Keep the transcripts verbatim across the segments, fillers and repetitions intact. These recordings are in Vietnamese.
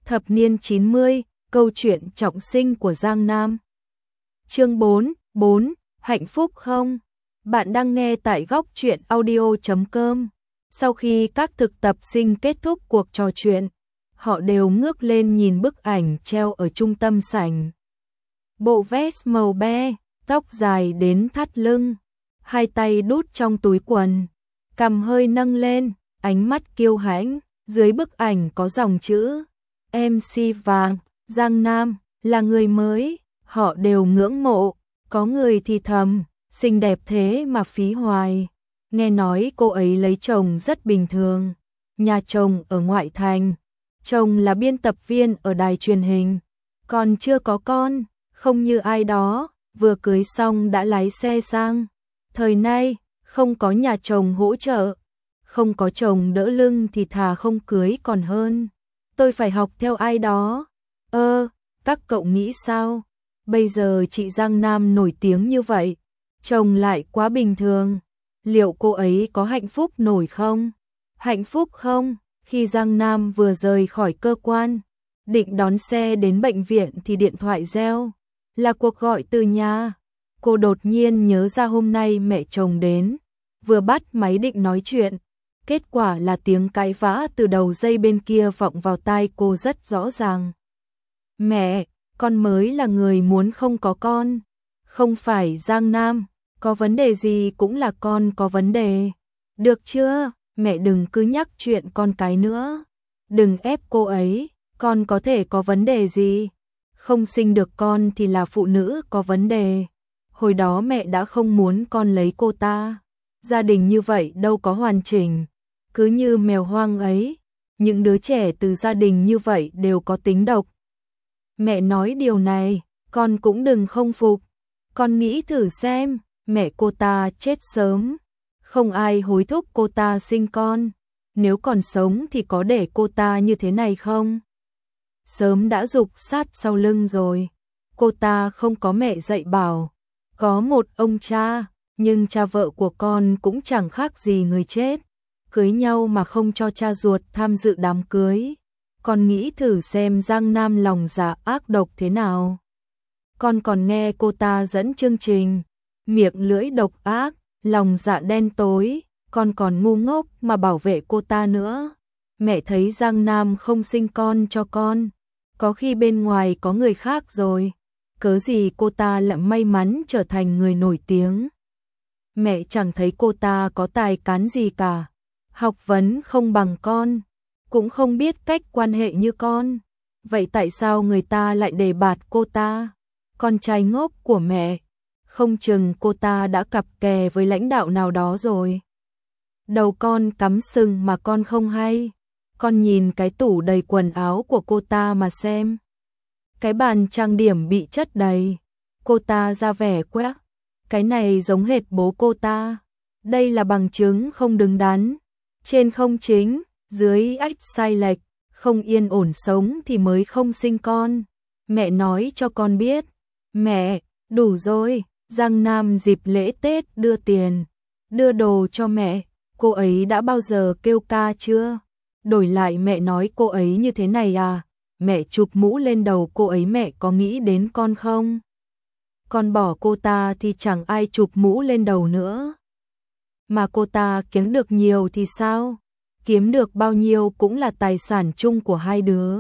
Thập niên chín mươi, câu chuyện trọng sinh của Giang Nam. Chương bốn, bốn, hạnh phúc không? Bạn đang nghe tại góc truyện audio chấm com. Sau khi các thực tập sinh kết thúc cuộc trò chuyện, họ đều ngước lên nhìn bức ảnh treo ở trung tâm sảnh. Bộ vest màu be, tóc dài đến thắt lưng, hai tay đút trong túi quần, cằm hơi nâng lên, ánh mắt kiêu hãnh. Dưới bức ảnh có dòng chữ em xê vàng, Giang Nam là người mới, họ đều ngưỡng mộ. Có người thì thầm, xinh đẹp thế mà phí hoài. Nghe nói cô ấy lấy chồng rất bình thường, nhà chồng ở ngoại thành, chồng là biên tập viên ở đài truyền hình, còn chưa có con, không như ai đó, vừa cưới xong đã lái xe sang. Thời nay, không có nhà chồng hỗ trợ, không có chồng đỡ lưng thì thà không cưới còn hơn. Tôi phải học theo ai đó. Ơ, các cậu nghĩ sao? Bây giờ chị Giang Nam nổi tiếng như vậy, chồng lại quá bình thường. Liệu cô ấy có hạnh phúc nổi không? Hạnh phúc không? Khi Giang Nam vừa rời khỏi cơ quan, định đón xe đến bệnh viện thì điện thoại reo. Là cuộc gọi từ nhà. Cô đột nhiên nhớ ra hôm nay mẹ chồng đến, vừa bắt máy định nói chuyện. Kết quả là tiếng cãi vã từ đầu dây bên kia vọng vào tai cô rất rõ ràng. Mẹ, con mới là người muốn không có con, không phải Giang Nam, có vấn đề gì cũng là con có vấn đề. Được chưa, mẹ đừng cứ nhắc chuyện con cái nữa, đừng ép cô ấy, con có thể có vấn đề gì, không sinh được con thì là phụ nữ có vấn đề. Hồi đó mẹ đã không muốn con lấy cô ta, gia đình như vậy đâu có hoàn chỉnh. Cứ như mèo hoang ấy, những đứa trẻ từ gia đình như vậy đều có tính độc. Mẹ nói điều này, con cũng đừng không phục. Con nghĩ thử xem, mẹ cô ta chết sớm, không ai hối thúc cô ta sinh con. Nếu còn sống thì có để cô ta như thế này không? Sớm đã giục sát sau lưng rồi. Cô ta không có mẹ dạy bảo, có một ông cha, nhưng cha vợ của con cũng chẳng khác gì người chết. Cưới nhau mà không cho cha ruột tham dự đám cưới. Con nghĩ thử xem Giang Nam lòng dạ ác độc thế nào. Con còn nghe cô ta dẫn chương trình, miệng lưỡi độc ác, lòng dạ đen tối, con còn ngu ngốc mà bảo vệ cô ta nữa. Mẹ thấy Giang Nam không sinh con cho con, có khi bên ngoài có người khác rồi, cớ gì cô ta lại may mắn trở thành người nổi tiếng. Mẹ chẳng thấy cô ta có tài cán gì cả. Học vấn không bằng con, cũng không biết cách quan hệ như con. Vậy tại sao người ta lại đề bạt cô ta? Con trai ngốc của mẹ, không chừng cô ta đã cặp kè với lãnh đạo nào đó rồi. Đầu con cắm sừng mà con không hay. Con nhìn cái tủ đầy quần áo của cô ta mà xem. Cái bàn trang điểm bị chất đầy, cô ta ra vẻ quét. Cái này giống hệt bố cô ta. Đây là bằng chứng không đứng đắn. Trên không chính, dưới ách sai lệch, không yên ổn sống thì mới không sinh con. Mẹ nói cho con biết. Mẹ, đủ rồi, Giang Nam dịp lễ Tết đưa tiền, đưa đồ cho mẹ, cô ấy đã bao giờ kêu ca chưa? Đổi lại mẹ nói cô ấy như thế này à? Mẹ chụp mũ lên đầu cô ấy, mẹ có nghĩ đến con không? Con bỏ cô ta thì chẳng ai chụp mũ lên đầu nữa. Mà cô ta kiếm được nhiều thì sao? Kiếm được bao nhiêu cũng là tài sản chung của hai đứa.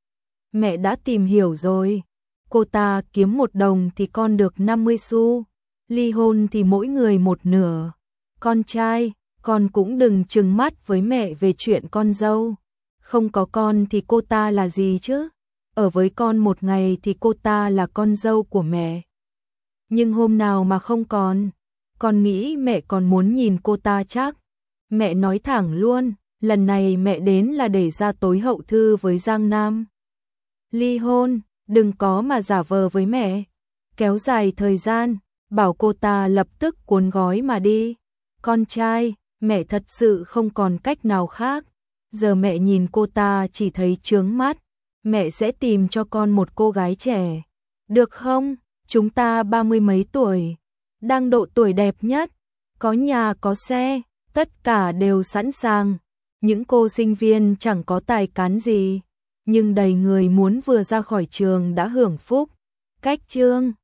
Mẹ đã tìm hiểu rồi. Cô ta kiếm một đồng thì con được năm mươi xu. Ly hôn thì mỗi người một nửa. Con trai, con cũng đừng trừng mắt với mẹ về chuyện con dâu. Không có con thì cô ta là gì chứ? Ở với con một ngày thì cô ta là con dâu của mẹ. Nhưng hôm nào mà không còn, con nghĩ mẹ còn muốn nhìn cô ta chắc. Mẹ nói thẳng luôn, lần này mẹ đến là để ra tối hậu thư với Giang Nam. Ly hôn, đừng có mà giả vờ với mẹ. Kéo dài thời gian, bảo cô ta lập tức cuốn gói mà đi. Con trai, mẹ thật sự không còn cách nào khác. Giờ mẹ nhìn cô ta chỉ thấy chướng mắt. Mẹ sẽ tìm cho con một cô gái trẻ. Được không? Chúng ta ba mươi mấy tuổi, đang độ tuổi đẹp nhất, có nhà có xe, tất cả đều sẵn sàng. Những cô sinh viên chẳng có tài cán gì, nhưng đầy người muốn vừa ra khỏi trường đã hưởng phúc. Cách chương